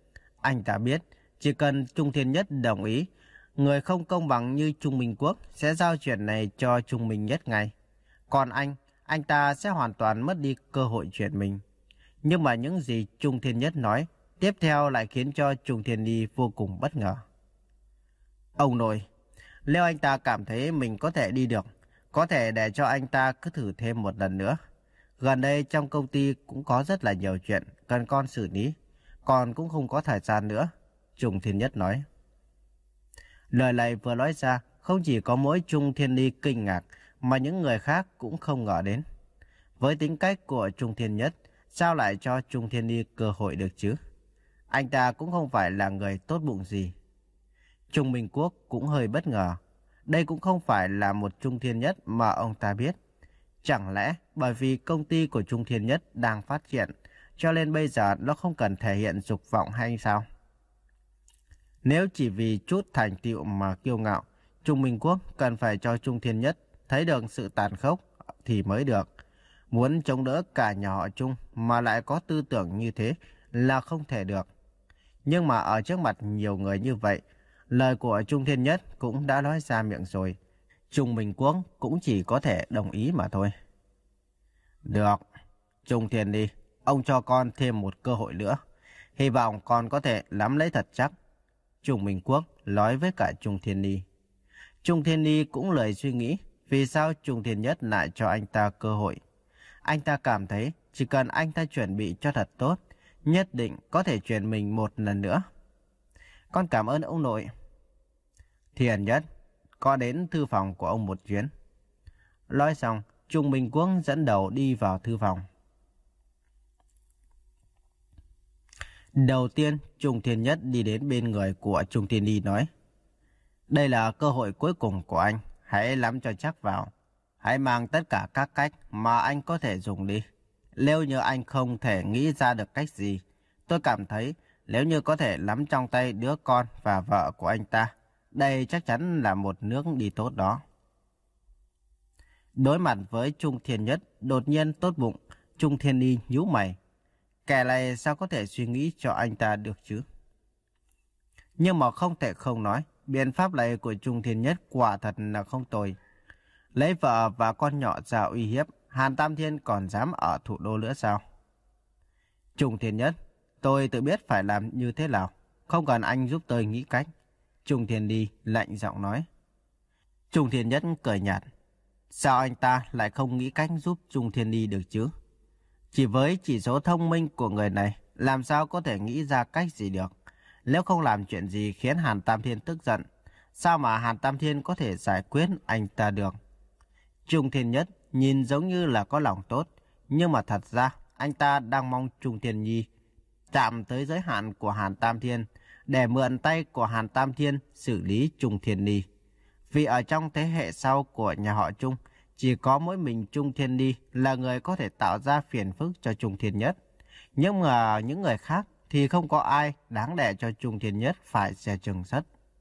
Anh ta biết, chỉ cần Trung Thiên Nhất đồng ý, người không công bằng như Trung Minh Quốc sẽ giao chuyện này cho Trung Minh Nhất ngay. Còn anh, anh ta sẽ hoàn toàn mất đi cơ hội chuyển mình. Nhưng mà những gì Trung Thiên Nhất nói, tiếp theo lại khiến cho Trung Thiên Ly vô cùng bất ngờ. Ông nội, nếu anh ta cảm thấy mình có thể đi được, có thể để cho anh ta cứ thử thêm một lần nữa. Gần đây trong công ty cũng có rất là nhiều chuyện cần con xử lý, còn cũng không có thời gian nữa, Trung Thiên Nhất nói. Lời này vừa nói ra, không chỉ có mỗi Trung Thiên Ly kinh ngạc, mà những người khác cũng không ngờ đến. Với tính cách của Trung Thiên Nhất, sao lại cho Trung Thiên Ly cơ hội được chứ? Anh ta cũng không phải là người tốt bụng gì. Trung Minh Quốc cũng hơi bất ngờ. Đây cũng không phải là một Trung Thiên Nhất mà ông ta biết. Chẳng lẽ bởi vì công ty của Trung Thiên Nhất đang phát triển, cho nên bây giờ nó không cần thể hiện dục vọng hay sao? Nếu chỉ vì chút thành tựu mà kiêu ngạo, Trung Minh Quốc cần phải cho Trung Thiên Nhất thấy được sự tàn khốc thì mới được. Muốn chống đỡ cả nhà họ Trung mà lại có tư tưởng như thế là không thể được. Nhưng mà ở trước mặt nhiều người như vậy, lời của Trung Thiên Nhất cũng đã nói ra miệng rồi. Trung Minh Quốc cũng chỉ có thể đồng ý mà thôi. Được, Trung Thiên đi, ông cho con thêm một cơ hội nữa. Hy vọng con có thể nắm lấy thật chắc. Trung Minh Quốc nói với cả Trung Thiên Ni. Trung Thiên Ni cũng lời suy nghĩ vì sao Trung Thiên Nhất lại cho anh ta cơ hội. Anh ta cảm thấy chỉ cần anh ta chuẩn bị cho thật tốt, nhất định có thể chuyển mình một lần nữa. Con cảm ơn ông nội. Thiên Nhất, có đến thư phòng của ông một chuyến. Nói xong, Trung Minh Quốc dẫn đầu đi vào thư phòng. Đầu tiên, Trung Thiên Nhất đi đến bên người của Trung Thiên Ly nói. Đây là cơ hội cuối cùng của anh, hãy nắm cho chắc vào. Hãy mang tất cả các cách mà anh có thể dùng đi. Nếu như anh không thể nghĩ ra được cách gì, tôi cảm thấy nếu như có thể nắm trong tay đứa con và vợ của anh ta, đây chắc chắn là một nước đi tốt đó. Đối mặt với Trung Thiên Nhất đột nhiên tốt bụng, Trung Thiên Ly nhíu mày. Kẻ này sao có thể suy nghĩ cho anh ta được chứ? Nhưng mà không thể không nói, biện pháp này của Trung Thiên Nhất quả thật là không tồi. Lấy vợ và con nhỏ ra uy hiếp, Hàn Tam Thiên còn dám ở thủ đô nữa sao? Trung Thiên Nhất, tôi tự biết phải làm như thế nào, không cần anh giúp tôi nghĩ cách. Trung Thiên Ly lạnh giọng nói. Trung Thiên Nhất cười nhạt. Sao anh ta lại không nghĩ cách giúp Trung Thiên Ly được chứ? Chỉ với chỉ số thông minh của người này, làm sao có thể nghĩ ra cách gì được? Nếu không làm chuyện gì khiến Hàn Tam Thiên tức giận, sao mà Hàn Tam Thiên có thể giải quyết anh ta được? Trung Thiên Nhất nhìn giống như là có lòng tốt, nhưng mà thật ra anh ta đang mong Trung Thiên Nhi chạm tới giới hạn của Hàn Tam Thiên để mượn tay của Hàn Tam Thiên xử lý Trung Thiên Nhi. Vì ở trong thế hệ sau của nhà họ Trung, chỉ có mỗi mình Trung Thiên Nhi là người có thể tạo ra phiền phức cho Trung Thiên Nhất. Nhưng mà những người khác thì không có ai đáng để cho Trung Thiên Nhất phải xe chừng sắt.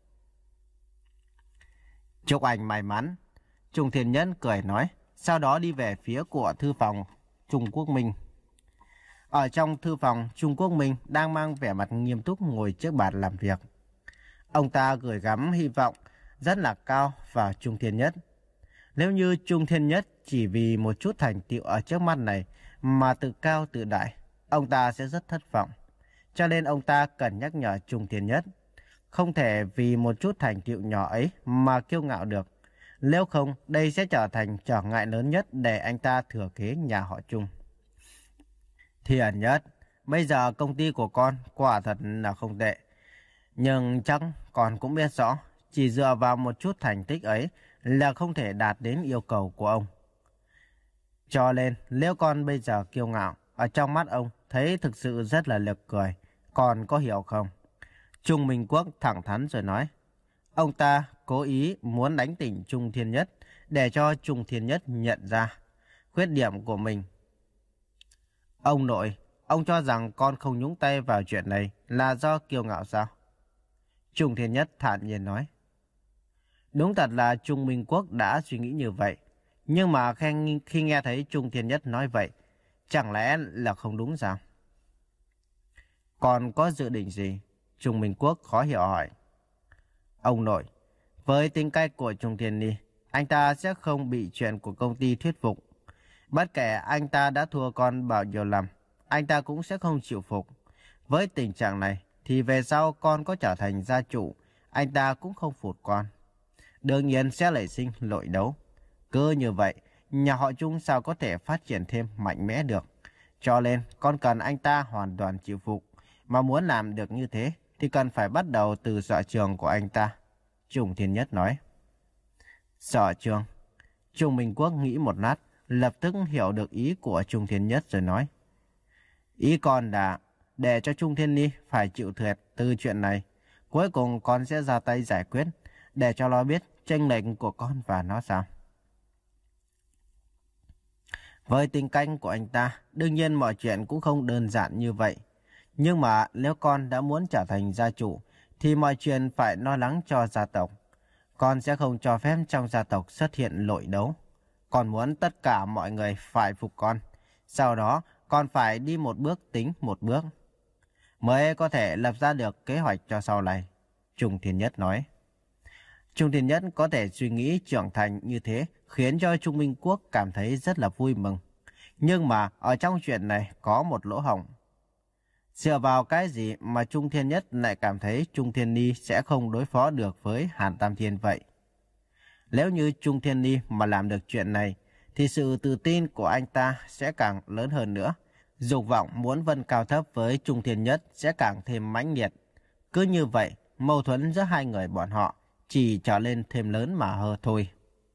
Chúc anh may mắn. Trung Thiên Nhất cười nói, sau đó đi về phía của thư phòng Trung Quốc Minh. Ở trong thư phòng, Trung Quốc Minh đang mang vẻ mặt nghiêm túc ngồi trước bàn làm việc. Ông ta gửi gắm hy vọng rất là cao vào Trung Thiên Nhất. Nếu như Trung Thiên Nhất chỉ vì một chút thành tựu ở trước mắt này mà tự cao tự đại, ông ta sẽ rất thất vọng. Cho nên ông ta cần nhắc nhở Trung Thiên Nhất, không thể vì một chút thành tựu nhỏ ấy mà kiêu ngạo được. Nếu không, đây sẽ trở thành trở ngại lớn nhất để anh ta thừa kế nhà họ Trung. Thiên Nhất, bây giờ công ty của con quả thật là không tệ. Nhưng chắc con cũng biết rõ, chỉ dựa vào một chút thành tích ấy là không thể đạt đến yêu cầu của ông. Cho nên, nếu con bây giờ kiêu ngạo, ở trong mắt ông thấy thực sự rất là lực cười. Con có hiểu không? Trung Minh Quốc thẳng thắn rồi nói. Ông ta cố ý muốn đánh tỉnh Trung Thiên Nhất để cho Trung Thiên Nhất nhận ra khuyết điểm của mình. Ông nội, ông cho rằng con không nhúng tay vào chuyện này là do kiêu ngạo sao? Trung Thiên Nhất thản nhiên nói. Đúng thật là Trung Minh Quốc đã suy nghĩ như vậy. Nhưng mà khi, khi nghe thấy Trung Thiên Nhất nói vậy, chẳng lẽ là không đúng sao? Còn có dự định gì? Trung Minh Quốc khó hiểu hỏi. Ông nội, với tính cách của Trung Thiên Ni, anh ta sẽ không bị chuyện của công ty thuyết phục. Bất kể anh ta đã thua con bao nhiêu lần, anh ta cũng sẽ không chịu phục. Với tình trạng này, thì về sau con có trở thành gia chủ, anh ta cũng không phục con. Đương nhiên sẽ nảy sinh nội đấu. Cứ như vậy, nhà họ Trung sao có thể phát triển thêm mạnh mẽ được. Cho nên, con cần anh ta hoàn toàn chịu phục. Mà muốn làm được như thế, thì cần phải bắt đầu từ sở trường của anh ta. Trung Thiên Nhất nói. Sở trường. Trung Minh Quốc nghĩ một lát, lập tức hiểu được ý của Trung Thiên Nhất rồi nói. Ý con là để cho Trung Thiên Ni phải chịu thiệt từ chuyện này. Cuối cùng con sẽ ra tay giải quyết, để cho nó biết chênh lệch của con và nó sao. Với tính cách của anh ta, đương nhiên mọi chuyện cũng không đơn giản như vậy. Nhưng mà nếu con đã muốn trở thành gia chủ, thì mọi chuyện phải lo lắng cho gia tộc. Con sẽ không cho phép trong gia tộc xuất hiện nội đấu. Con muốn tất cả mọi người phải phục con. Sau đó, con phải đi một bước tính một bước, mới có thể lập ra được kế hoạch cho sau này. Trung Thiên Nhất nói. Trung Thiên Nhất có thể suy nghĩ trưởng thành như thế khiến cho Trung Minh Quốc cảm thấy rất là vui mừng. Nhưng mà ở trong chuyện này có một lỗ hổng. Dựa vào cái gì mà Trung Thiên Nhất lại cảm thấy Trung Thiên Ni sẽ không đối phó được với Hàn Tam Thiên vậy? Nếu như Trung Thiên Ni mà làm được chuyện này, thì sự tự tin của anh ta sẽ càng lớn hơn nữa. Dục vọng muốn vân cao thấp với Trung Thiên Nhất sẽ càng thêm mãnh liệt. Cứ như vậy, mâu thuẫn giữa hai người bọn họ chỉ trở lên thêm lớn mà hơn thôi.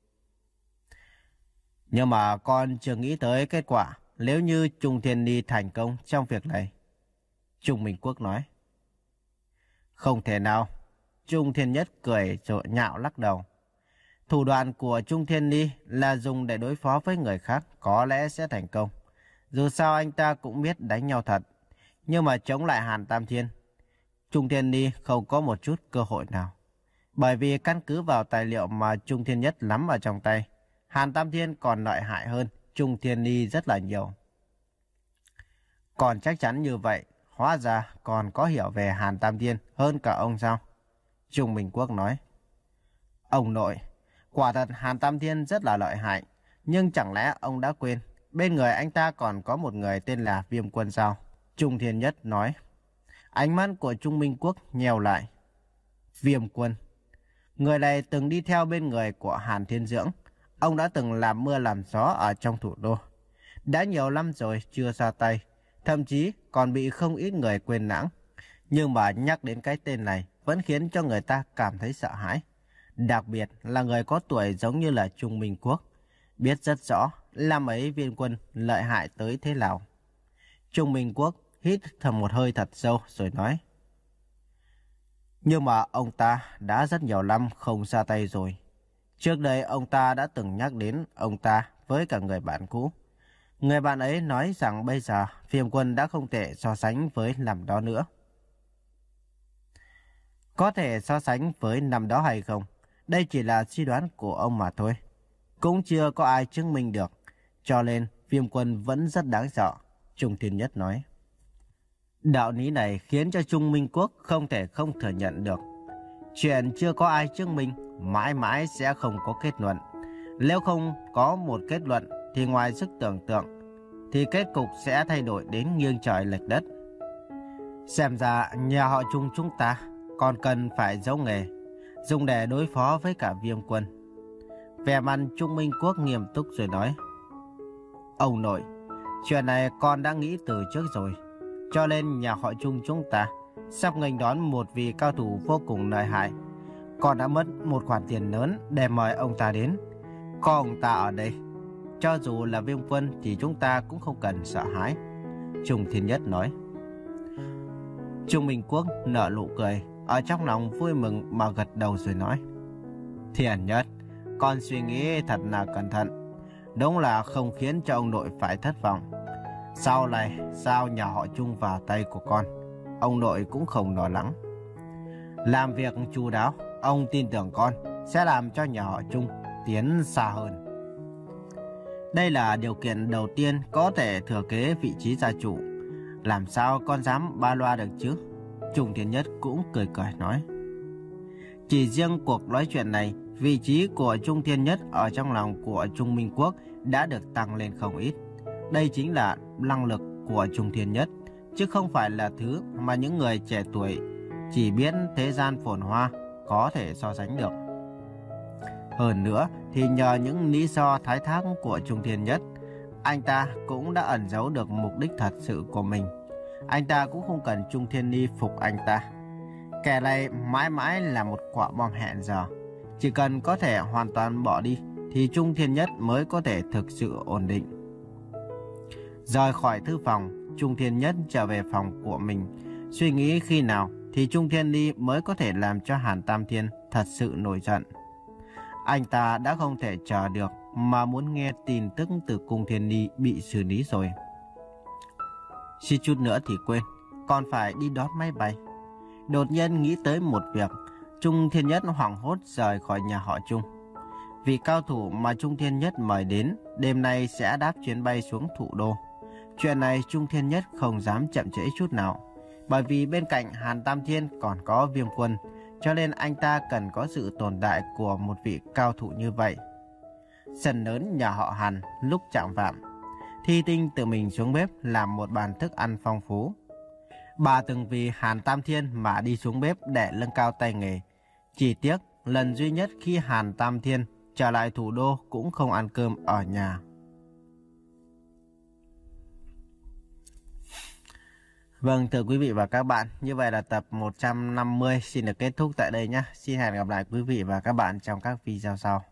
Nhưng mà con chưa nghĩ tới kết quả nếu như Trung Thiên Ni thành công trong việc này. Trung Minh Quốc nói. Không thể nào. Trung Thiên Nhất cười rồi nhạo lắc đầu. Thủ đoạn của Trung Thiên Ni là dùng để đối phó với người khác có lẽ sẽ thành công. Dù sao anh ta cũng biết đánh nhau thật. Nhưng mà chống lại Hàn Tam Thiên, Trung Thiên Ni không có một chút cơ hội nào. Bởi vì căn cứ vào tài liệu mà Trung Thiên Nhất nắm ở trong tay, Hàn Tam Thiên còn lợi hại hơn Trung Thiên Ni rất là nhiều. Còn chắc chắn như vậy, hóa ra còn có hiểu về Hàn Tam Thiên hơn cả ông sao? Trung Minh Quốc nói. Ông nội, quả thật Hàn Tam Thiên rất là lợi hại. Nhưng chẳng lẽ ông đã quên bên người anh ta còn có một người tên là Viêm Quân sao? Trung Thiên Nhất nói. Ánh mắt của Trung Minh Quốc nhèo lại. Viêm Quân. Người này từng đi theo bên người của Hàn Thiên Dưỡng. Ông đã từng làm mưa làm gió ở trong thủ đô. Đã nhiều năm rồi chưa ra tay. Thậm chí còn bị không ít người quên lãng. Nhưng mà nhắc đến cái tên này vẫn khiến cho người ta cảm thấy sợ hãi. Đặc biệt là người có tuổi giống như là Trung Minh Quốc. Biết rất rõ làm ấy Viêm Quân lợi hại tới thế nào. Trung Minh Quốc hít thầm một hơi thật sâu rồi nói. Nhưng mà ông ta đã rất nhiều năm không ra tay rồi. Trước đây ông ta đã từng nhắc đến ông ta với cả người bạn cũ. Người bạn ấy nói rằng bây giờ Viêm Quân đã không thể so sánh với năm đó nữa. Có thể so sánh với năm đó hay không? Đây chỉ là suy đoán của ông mà thôi. Cũng chưa có ai chứng minh được. Cho nên Viêm Quân vẫn rất đáng sợ. Trung Thiên Nhất nói. Đạo lý này khiến cho Trung Minh Quốc không thể không thừa nhận được. Chuyện chưa có ai chứng minh mãi mãi sẽ không có kết luận. Nếu không có một kết luận thì ngoài sức tưởng tượng thì kết cục sẽ thay đổi đến nghiêng trời lệch đất. Xem ra nhà họ Trung chúng ta còn cần phải giấu nghề, dùng để đối phó với cả Viêm Quân. Vẻ mặt Trung Minh Quốc nghiêm túc rồi nói. Ông nội, chuyện này con đã nghĩ từ trước rồi. Cho nên nhà họ Trung chúng ta sắp nghênh đón một vị cao thủ vô cùng lợi hại. Con đã mất một khoản tiền lớn để mời ông ta đến. Có ông ta ở đây, cho dù là Viêm Quân thì chúng ta cũng không cần sợ hãi. Trung Thiên Nhất nói. Trung Minh Quốc nở nụ cười, ở trong lòng vui mừng mà gật đầu rồi nói. Thiên Nhất, con suy nghĩ thật là cẩn thận. Đúng là không khiến cho ông nội phải thất vọng. Sau này, sao nhà họ Trung vào tay của con, ông nội cũng không lo lắng. Làm việc chu đáo, ông tin tưởng con sẽ làm cho nhà họ Trung tiến xa hơn. Đây là điều kiện đầu tiên có thể thừa kế vị trí gia chủ. Làm sao con dám ba loa được chứ? Trung Thiên Nhất cũng cười cười nói. Chỉ riêng cuộc nói chuyện này, vị trí của Trung Thiên Nhất ở trong lòng của Trung Minh Quốc đã được tăng lên không ít. Đây chính là năng lực của Trung Thiên Nhất, chứ không phải là thứ mà những người trẻ tuổi chỉ biết thế gian phồn hoa có thể so sánh được. Hơn nữa thì nhờ những lý do thái thác của Trung Thiên Nhất, anh ta cũng đã ẩn giấu được mục đích thật sự của mình. Anh ta cũng không cần Trung Thiên Ni phục anh ta. Kẻ này mãi mãi là một quả bom hẹn giờ. Chỉ cần có thể hoàn toàn bỏ đi thì Trung Thiên Nhất mới có thể thực sự ổn định. Rời khỏi thư phòng, Trung Thiên Nhất trở về phòng của mình, suy nghĩ khi nào thì Trung Thiên Ni mới có thể làm cho Hàn Tam Thiên thật sự nổi giận. Anh ta đã không thể chờ được mà muốn nghe tin tức từ Cung Thiên Ni bị xử lý rồi. Suýt chút nữa thì quên, còn phải đi đón máy bay. Đột nhiên nghĩ tới một việc, Trung Thiên Nhất hoảng hốt rời khỏi nhà họ Trung. Vị cao thủ mà Trung Thiên Nhất mời đến đêm nay sẽ đáp chuyến bay xuống thủ đô. Chuyện này Trung Thiên Nhất không dám chậm trễ chút nào, bởi vì bên cạnh Hàn Tam Thiên còn có Viêm Quân, cho nên anh ta cần có sự tồn tại của một vị cao thủ như vậy. Sân lớn nhà họ Hàn lúc chạng vạng, Thi Tinh tự mình xuống bếp làm một bàn thức ăn phong phú. Bà từng vì Hàn Tam Thiên mà đi xuống bếp để nâng cao tay nghề. Chỉ tiếc lần duy nhất khi Hàn Tam Thiên trở lại thủ đô cũng không ăn cơm ở nhà. Vâng, thưa quý vị và các bạn, như vậy là tập một trăm năm mươi xin được kết thúc tại đây nhé. Xin hẹn gặp lại quý vị và các bạn trong các video sau.